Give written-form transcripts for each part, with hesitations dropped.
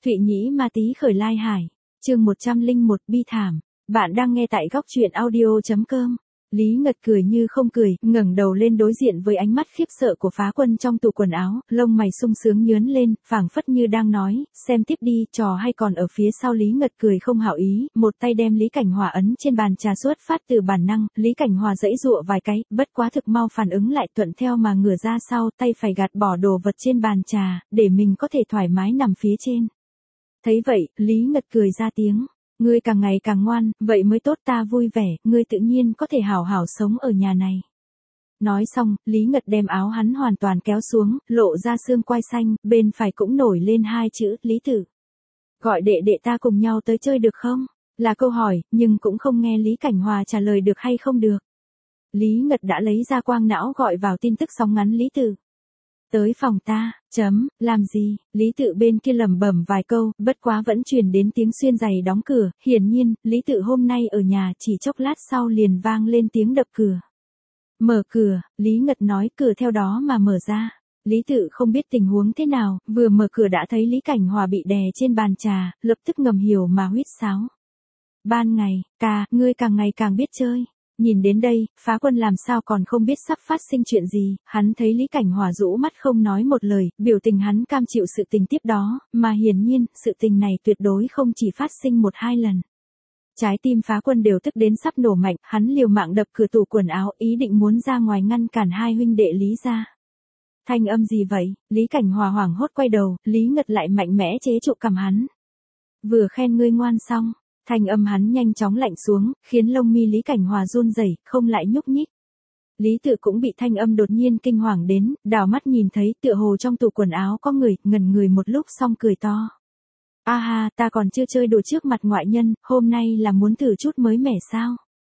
Thụy Nhĩ Ma Tý khởi lai hải. Chương 101 bi thảm. Bạn đang nghe tại góc truyện audio.com. Lý Ngật cười như không cười, ngẩng đầu lên đối diện với ánh mắt khiếp sợ của Phá Quân trong tủ quần áo, lông mày sung sướng nhướn lên, phảng phất như đang nói, xem tiếp đi, trò hay còn ở phía sau. Lý Ngật cười không hảo ý, một tay đem Lý Cảnh Hòa ấn trên bàn trà, xuất phát từ bản năng, Lý Cảnh Hòa giãy giụa vài cái, bất quá thực mau phản ứng lại, thuận theo mà ngửa ra sau, tay phải gạt bỏ đồ vật trên bàn trà, để mình có thể thoải mái nằm phía trên. Thấy vậy, Lý Ngật cười ra tiếng. Ngươi càng ngày càng ngoan, vậy mới tốt, ta vui vẻ, ngươi tự nhiên có thể hảo hảo sống ở nhà này. Nói xong, Lý Ngật đem áo hắn hoàn toàn kéo xuống, lộ ra xương quai xanh, bên phải cũng nổi lên hai chữ, Lý Tử. Gọi đệ đệ ta cùng nhau tới chơi được không? Là câu hỏi, nhưng cũng không nghe Lý Cảnh Hòa trả lời được hay không được. Lý Ngật đã lấy ra quang não gọi vào tin tức sóng ngắn Lý Tử. Tới phòng ta, làm gì? Lý Tự bên kia lẩm bẩm vài câu, bất quá vẫn truyền đến tiếng xuyên giày đóng cửa, hiển nhiên, Lý Tự hôm nay ở nhà, chỉ chốc lát sau liền vang lên tiếng đập cửa. Mở cửa, Lý Ngật nói, cửa theo đó mà mở ra. Lý Tự không biết tình huống thế nào, vừa mở cửa đã thấy Lý Cảnh Hòa bị đè trên bàn trà, lập tức ngầm hiểu mà huýt sáo. Ban ngày, ngươi càng ngày càng biết chơi. Nhìn đến đây, Phá Quân làm sao còn không biết sắp phát sinh chuyện gì, hắn thấy Lý Cảnh Hòa rũ mắt không nói một lời, biểu tình hắn cam chịu sự tình tiếp đó, mà hiển nhiên, sự tình này tuyệt đối không chỉ phát sinh một hai lần. Trái tim Phá Quân đều tức đến sắp nổ mạnh, hắn liều mạng đập cửa tủ quần áo, ý định muốn ra ngoài ngăn cản hai huynh đệ Lý ra. Thanh âm gì vậy? Lý Cảnh Hòa hoảng hốt quay đầu, Lý Ngật lại mạnh mẽ chế trụ cằm hắn. Vừa khen ngươi ngoan xong. Thanh âm hắn nhanh chóng lạnh xuống, khiến lông mi Lý Cảnh Hòa run rẩy, không lại nhúc nhích. Lý Tự cũng bị thanh âm đột nhiên kinh hoàng đến, đảo mắt nhìn thấy tựa hồ trong tủ quần áo có người, ngẩn người một lúc xong cười to. A ha, ta còn chưa chơi đồ trước mặt ngoại nhân, hôm nay là muốn thử chút mới mẻ sao?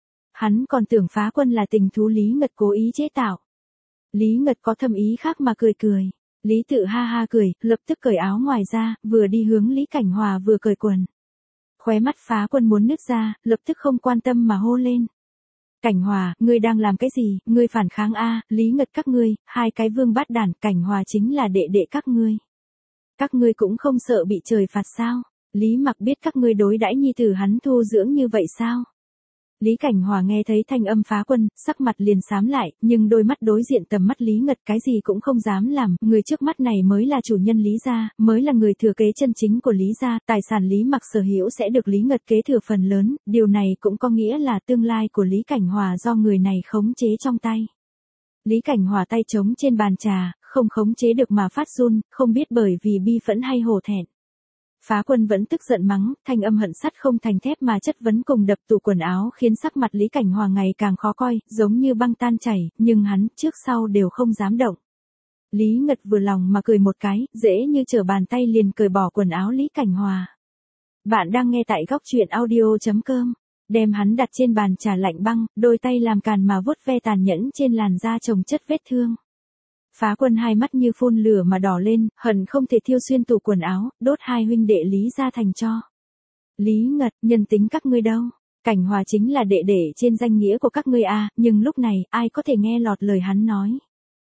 Hắn còn tưởng Phá Quân là tình thú Lý Ngật cố ý chế tạo. Lý Ngật có thâm ý khác mà cười cười. Lý Tự ha ha cười, lập tức cởi áo ngoài ra, vừa đi hướng Lý Cảnh Hòa vừa cởi quần. Khóe mắt Phá Quân muốn nứt ra, lập tức không quan tâm mà hô lên. Cảnh Hòa, ngươi đang làm cái gì, ngươi phản kháng a? Lý Ngật các ngươi, hai cái vương bát đản, Cảnh Hòa chính là đệ đệ các ngươi. Các ngươi cũng không sợ bị trời phạt sao? Lý Mặc biết các ngươi đối đãi nhi tử hắn thu dưỡng như vậy sao? Lý Cảnh Hòa nghe thấy thanh âm Phá Quân, sắc mặt liền xám lại, nhưng đôi mắt đối diện tầm mắt Lý Ngật cái gì cũng không dám làm, người trước mắt này mới là chủ nhân Lý gia, mới là người thừa kế chân chính của Lý gia, tài sản Lý Mặc sở hữu sẽ được Lý Ngật kế thừa phần lớn, điều này cũng có nghĩa là tương lai của Lý Cảnh Hòa do người này khống chế trong tay. Lý Cảnh Hòa tay trống trên bàn trà, không khống chế được mà phát run, không biết bởi vì bi phẫn hay hổ thẹn. Phá Quân vẫn tức giận mắng, thanh âm hận sắt không thành thép mà chất vấn cùng đập tủ quần áo khiến sắc mặt Lý Cảnh Hòa ngày càng khó coi, giống như băng tan chảy, nhưng hắn trước sau đều không dám động. Lý Ngật vừa lòng mà cười một cái, dễ như trở bàn tay liền cởi bỏ quần áo Lý Cảnh Hòa. Bạn đang nghe tại góc truyện audio.com, đem hắn đặt trên bàn trà lạnh băng, đôi tay làm càn mà vuốt ve tàn nhẫn trên làn da chồng chất vết thương. Phá Quân hai mắt như phun lửa mà đỏ lên, hận không thể thiêu xuyên tủ quần áo, đốt hai huynh đệ Lý ra thành tro. Lý Ngật, nhân tính các ngươi đâu? Cảnh Hòa chính là đệ đệ trên danh nghĩa của các ngươi a, nhưng lúc này, ai có thể nghe lọt lời hắn nói.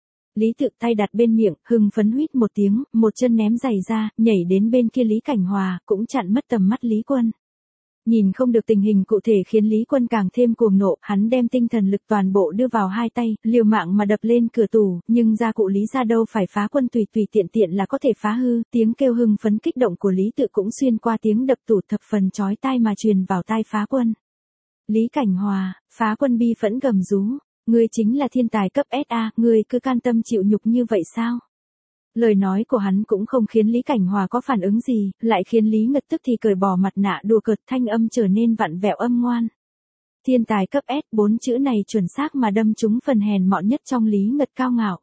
Lý Tự tay đặt bên miệng, hưng phấn huýt một tiếng, một chân ném giày ra, nhảy đến bên kia Lý Cảnh Hòa, cũng chặn mất tầm mắt Lý Quân. Nhìn không được tình hình cụ thể khiến Lý Quân càng thêm cuồng nộ, hắn đem tinh thần lực toàn bộ đưa vào hai tay, liều mạng mà đập lên cửa tủ, nhưng gia cụ Lý ra đâu phải Phá Quân tùy tiện là có thể phá hư, tiếng kêu hưng phấn kích động của Lý Tự cũng xuyên qua tiếng đập tủ thập phần chói tai mà truyền vào tai Phá Quân. Lý Cảnh Hòa, Phá Quân bi phẫn gầm rú, ngươi chính là thiên tài cấp SA, ngươi cứ can tâm chịu nhục như vậy sao? Lời nói của hắn cũng không khiến Lý Cảnh Hòa có phản ứng gì, lại khiến Lý Ngật tức thì cởi bỏ mặt nạ đùa cợt, thanh âm trở nên vặn vẹo âm ngoan. Thiên tài cấp S, 4 chữ này chuẩn xác mà đâm trúng phần hèn mọn nhất trong Lý Ngật cao ngạo.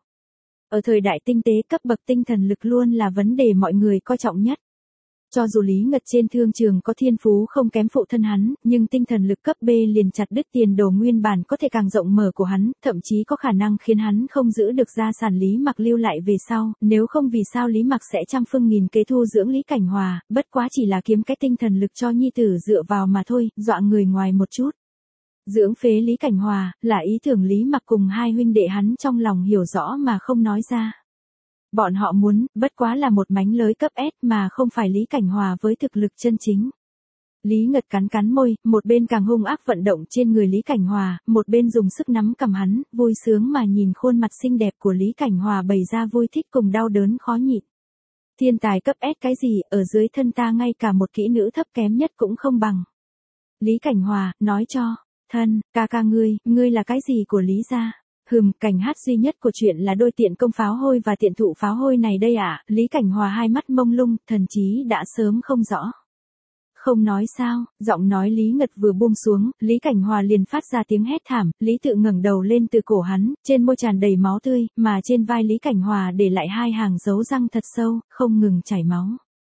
Ở thời đại tinh tế cấp bậc tinh thần lực luôn là vấn đề mọi người coi trọng nhất. Cho dù Lý Ngật trên thương trường có thiên phú không kém phụ thân hắn, nhưng tinh thần lực cấp B liền chặt đứt tiền đồ nguyên bản có thể càng rộng mở của hắn, thậm chí có khả năng khiến hắn không giữ được gia sản Lý Mặc lưu lại về sau, nếu không vì sao Lý Mặc sẽ trăm phương nghìn kế thu dưỡng Lý Cảnh Hòa, bất quá chỉ là kiếm cái tinh thần lực cho nhi tử dựa vào mà thôi, dọa người ngoài một chút. Dưỡng phế Lý Cảnh Hòa, là ý tưởng Lý Mặc cùng hai huynh đệ hắn trong lòng hiểu rõ mà không nói ra. Bọn họ muốn, bất quá là một mánh lới cấp S mà không phải Lý Cảnh Hòa với thực lực chân chính. Lý Ngật cắn cắn môi, một bên càng hung ác vận động trên người Lý Cảnh Hòa, một bên dùng sức nắm cầm hắn, vui sướng mà nhìn khuôn mặt xinh đẹp của Lý Cảnh Hòa bày ra vui thích cùng đau đớn khó nhịn. Thiên tài cấp S cái gì, ở dưới thân ta ngay cả một kỹ nữ thấp kém nhất cũng không bằng. Lý Cảnh Hòa, nói cho, thân, ca ngươi là cái gì của Lý gia? Cảnh hát duy nhất của chuyện là đôi tiện công pháo hôi và tiện thụ pháo hôi này đây à, Lý Cảnh Hòa hai mắt mông lung, thần trí đã sớm không rõ. Không nói sao, giọng nói Lý Ngật vừa buông xuống, Lý Cảnh Hòa liền phát ra tiếng hét thảm, Lý Tự ngẩng đầu lên từ cổ hắn, trên môi tràn đầy máu tươi, mà trên vai Lý Cảnh Hòa để lại hai hàng dấu răng thật sâu, không ngừng chảy máu.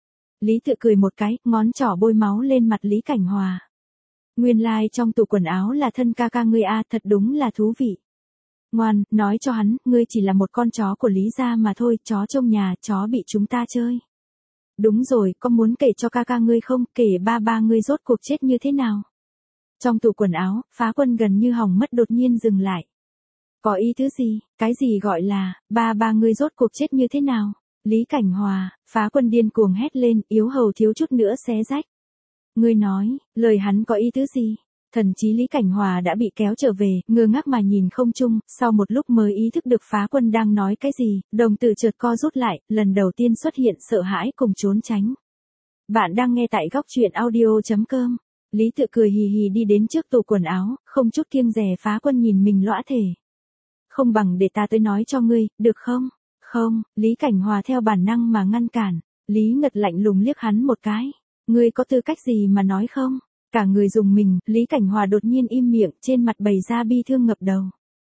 Lý Tự cười một cái, ngón trỏ bôi máu lên mặt Lý Cảnh Hòa. Nguyên lai trong tủ quần áo là thân ca ngươi a, thật đúng là thú vị. Ngoan, nói cho hắn, ngươi chỉ là một con chó của Lý gia mà thôi, chó trong nhà, chó bị chúng ta chơi. Đúng rồi, có muốn kể cho ca ngươi không, kể ba ngươi rốt cuộc chết như thế nào? Trong tủ quần áo, Phá Quân gần như hỏng mất đột nhiên dừng lại. Có ý thứ gì, cái gì gọi là, ba ngươi rốt cuộc chết như thế nào? Lý Cảnh Hòa, Phá Quân điên cuồng hét lên, yếu hầu thiếu chút nữa xé rách. Ngươi nói, lời hắn có ý thứ gì? Thần trí Lý Cảnh Hòa đã bị kéo trở về, ngơ ngác mà nhìn không chung, sau một lúc mới ý thức được Phá Quân đang nói cái gì, đồng tử chợt co rút lại, lần đầu tiên xuất hiện sợ hãi cùng trốn tránh. Bạn đang nghe tại góc truyện audio.com. Lý Tự cười hì hì đi đến trước tủ quần áo, không chút kiêng dè. Phá Quân nhìn mình lõa thể. Không bằng để ta tới nói cho ngươi, được không? Không, Lý Cảnh Hòa theo bản năng mà ngăn cản. Lý Ngật lạnh lùng liếc hắn một cái. Ngươi có tư cách gì mà nói không? Cả người dùng mình, Lý Cảnh Hòa đột nhiên im miệng, trên mặt bày ra bi thương ngập đầu.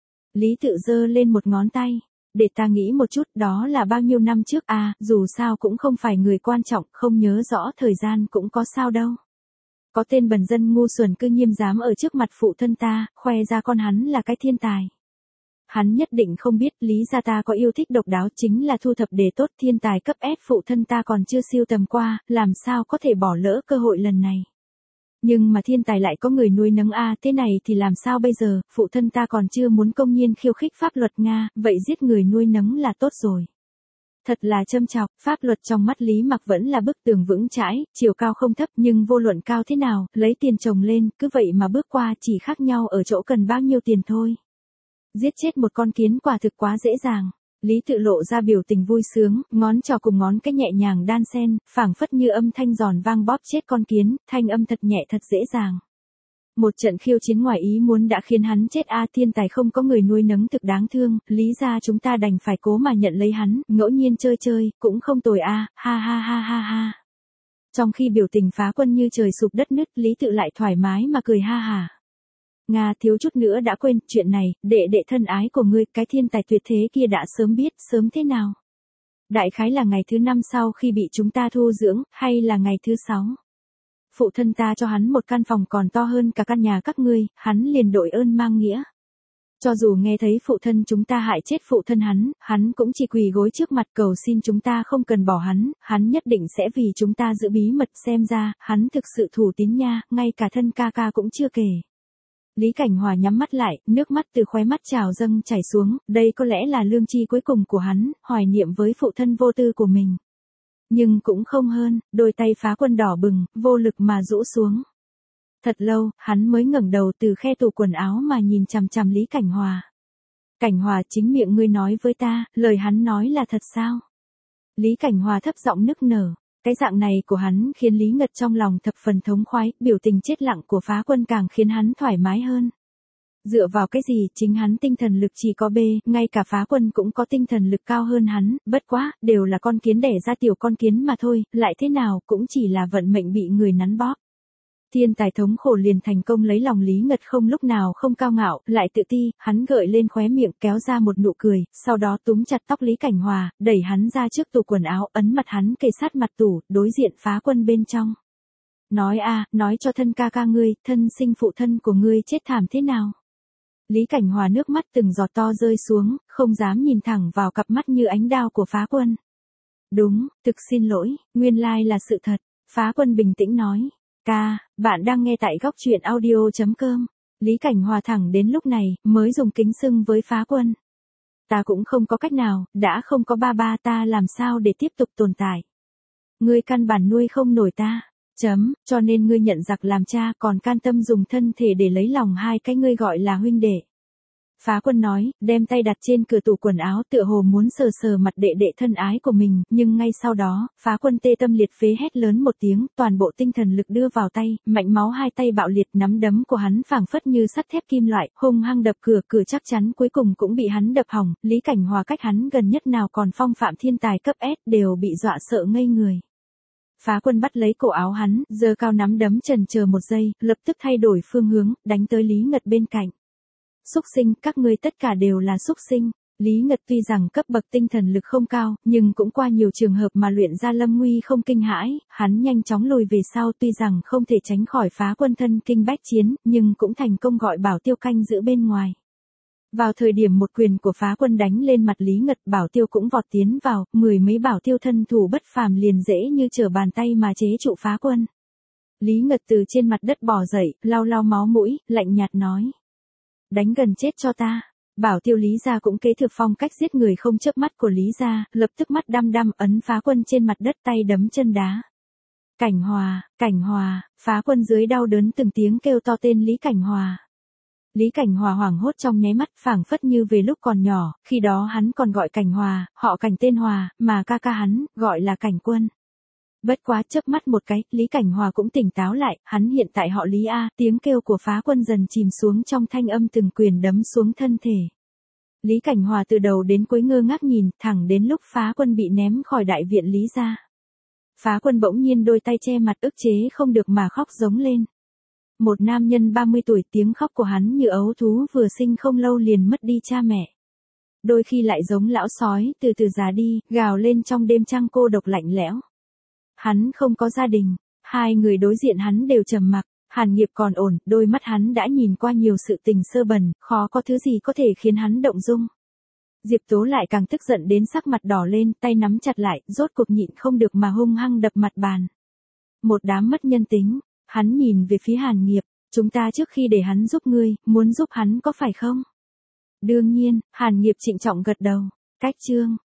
Lý Tự giơ lên một ngón tay. Để ta nghĩ một chút, đó là bao nhiêu năm trước à, dù sao cũng không phải người quan trọng, không nhớ rõ thời gian cũng có sao đâu. Có tên bần dân ngu xuẩn cư nhiên dám ở trước mặt phụ thân ta, khoe ra con hắn là cái thiên tài. Hắn nhất định không biết Lý gia ta có yêu thích độc đáo chính là thu thập đề tốt, thiên tài cấp S phụ thân ta còn chưa siêu tầm qua, làm sao có thể bỏ lỡ cơ hội lần này. Nhưng mà thiên tài lại có người nuôi nấng a, thế này thì làm sao bây giờ, phụ thân ta còn chưa muốn công nhiên khiêu khích pháp luật Nga, vậy giết người nuôi nấng là tốt rồi. Thật là châm chọc, pháp luật trong mắt Lý Mặc vẫn là bức tường vững chãi, chiều cao không thấp nhưng vô luận cao thế nào, lấy tiền chồng lên, cứ vậy mà bước qua chỉ khác nhau ở chỗ cần bao nhiêu tiền thôi. Giết chết một con kiến quả thực quá dễ dàng. Lý Tự lộ ra biểu tình vui sướng, ngón trỏ cùng ngón cái nhẹ nhàng đan xen, phảng phất như âm thanh giòn vang bóp chết con kiến, thanh âm thật nhẹ thật dễ dàng. Một trận khiêu chiến ngoài ý muốn đã khiến hắn chết a, thiên tài không có người nuôi nấng thực đáng thương, Lý gia chúng ta đành phải cố mà nhận lấy hắn, ngẫu nhiên chơi chơi, cũng không tồi a, ha ha ha ha ha. Trong khi biểu tình Phá Quân như trời sụp đất nứt, Lý Tự lại thoải mái mà cười ha hả. Nga thiếu chút nữa đã quên, chuyện này, đệ thân ái của ngươi, cái thiên tài tuyệt thế kia đã sớm biết, sớm thế nào? Đại khái là ngày thứ 5 sau khi bị chúng ta thu dưỡng, hay là ngày thứ 6? Phụ thân ta cho hắn một căn phòng còn to hơn cả căn nhà các ngươi, hắn liền đội ơn mang nghĩa. Cho dù nghe thấy phụ thân chúng ta hại chết phụ thân hắn cũng chỉ quỳ gối trước mặt cầu xin chúng ta không cần bỏ hắn nhất định sẽ vì chúng ta giữ bí mật, xem ra, hắn thực sự thủ tín nha, ngay cả thân ca cũng chưa kể. Lý Cảnh Hòa nhắm mắt lại, nước mắt từ khóe mắt trào dâng chảy xuống, đây có lẽ là lương tri cuối cùng của hắn, hoài niệm với phụ thân vô tư của mình. Nhưng cũng không hơn, đôi tay Phá Quân đỏ bừng, vô lực mà rũ xuống. Thật lâu, hắn mới ngẩng đầu từ khe tủ quần áo mà nhìn chằm chằm Lý Cảnh Hòa. Cảnh Hòa, chính miệng ngươi nói với ta, lời hắn nói là thật sao? Lý Cảnh Hòa thấp giọng nức nở. Cái dạng này của hắn khiến Lý Ngật trong lòng thập phần thống khoái, biểu tình chết lặng của Phá Quân càng khiến hắn thoải mái hơn. Dựa vào cái gì, chính hắn tinh thần lực chỉ có B, ngay cả Phá Quân cũng có tinh thần lực cao hơn hắn, bất quá, đều là con kiến đẻ ra tiểu con kiến mà thôi, lại thế nào, cũng chỉ là vận mệnh bị người nắn bóp. Thiên tài thống khổ liền thành công lấy lòng Lý Ngật không lúc nào không cao ngạo, lại tự ti, hắn gợi lên khóe miệng kéo ra một nụ cười, sau đó túm chặt tóc Lý Cảnh Hòa, đẩy hắn ra trước tủ quần áo, ấn mặt hắn kề sát mặt tủ, đối diện Phá Quân bên trong. Nói cho thân ca ngươi, thân sinh phụ thân của ngươi chết thảm thế nào? Lý Cảnh Hòa nước mắt từng giọt to rơi xuống, không dám nhìn thẳng vào cặp mắt như ánh đao của Phá Quân. Đúng, thực xin lỗi, nguyên lai là sự thật, Phá Quân bình tĩnh nói. Ca, bạn đang nghe tại góc truyện audio.com. Lý Cảnh Hòa thẳng đến lúc này, mới dùng kính xưng với Phá Quân. Ta cũng không có cách nào, đã không có ba ba ta làm sao để tiếp tục tồn tại. Ngươi căn bản nuôi không nổi ta. Cho nên ngươi nhận giặc làm cha còn can tâm dùng thân thể để lấy lòng hai cái ngươi gọi là huynh đệ. Phá Quân nói, đem tay đặt trên cửa tủ quần áo tựa hồ muốn sờ sờ mặt đệ đệ thân ái của mình, nhưng ngay sau đó, Phá Quân tê tâm liệt phế hét lớn một tiếng, toàn bộ tinh thần lực đưa vào tay, mạnh máu hai tay bạo liệt, nắm đấm của hắn phảng phất như sắt thép kim loại, hung hăng đập cửa, cửa chắc chắn cuối cùng cũng bị hắn đập hỏng, Lý Cảnh Hòa cách hắn gần nhất nào còn phong phạm thiên tài cấp S đều bị dọa sợ ngây người. Phá Quân bắt lấy cổ áo hắn, giơ cao nắm đấm chần chờ một giây, lập tức thay đổi phương hướng, đánh tới Lý Ngật bên cạnh. Súc sinh, các ngươi tất cả đều là súc sinh. Lý Ngật tuy rằng cấp bậc tinh thần lực không cao, nhưng cũng qua nhiều trường hợp mà luyện ra lâm nguy không kinh hãi, hắn nhanh chóng lùi về sau tuy rằng không thể tránh khỏi Phá Quân thân kinh bách chiến, nhưng cũng thành công gọi Bảo Tiêu canh giữ bên ngoài. Vào thời điểm một quyền của Phá Quân đánh lên mặt Lý Ngật, Bảo Tiêu cũng vọt tiến vào, mười mấy Bảo Tiêu thân thủ bất phàm liền dễ như trở bàn tay mà chế trụ Phá Quân. Lý Ngật từ trên mặt đất bò dậy, lau lau máu mũi, lạnh nhạt nói. Đánh gần chết cho ta. Bảo Tiêu Lý gia cũng kế thừa phong cách giết người không chớp mắt của Lý gia, lập tức mắt đăm đăm ấn Phá Quân trên mặt đất tay đấm chân đá. Cảnh Hòa, Phá Quân dưới đau đớn từng tiếng kêu to tên Lý Cảnh Hòa. Lý Cảnh Hòa hoảng hốt trong nháy mắt, phảng phất như về lúc còn nhỏ, khi đó hắn còn gọi Cảnh Hòa, họ Cảnh tên Hòa, mà ca ca hắn, gọi là Cảnh Quân. Bất quá chớp mắt một cái, Lý Cảnh Hòa cũng tỉnh táo lại, hắn hiện tại họ Lý A, tiếng kêu của Phá Quân dần chìm xuống trong thanh âm từng quyền đấm xuống thân thể. Lý Cảnh Hòa từ đầu đến cuối ngơ ngác nhìn, thẳng đến lúc Phá Quân bị ném khỏi đại viện Lý gia. Phá Quân bỗng nhiên đôi tay che mặt ức chế không được mà khóc giống lên. Một nam nhân 30 tuổi, tiếng khóc của hắn như ấu thú vừa sinh không lâu liền mất đi cha mẹ. Đôi khi lại giống lão sói, từ từ già đi, gào lên trong đêm trăng cô độc lạnh lẽo. Hắn không có gia đình, hai người đối diện hắn đều trầm mặc, Hàn Nghiệp còn ổn, đôi mắt hắn đã nhìn qua nhiều sự tình sơ bẩn, khó có thứ gì có thể khiến hắn động dung. Diệp Tố lại càng tức giận đến sắc mặt đỏ lên, tay nắm chặt lại, rốt cuộc nhịn không được mà hung hăng đập mặt bàn. Một đám mất nhân tính, hắn nhìn về phía Hàn Nghiệp, chúng ta trước khi để hắn giúp ngươi, muốn giúp hắn có phải không? Đương nhiên, Hàn Nghiệp trịnh trọng gật đầu, cách chương.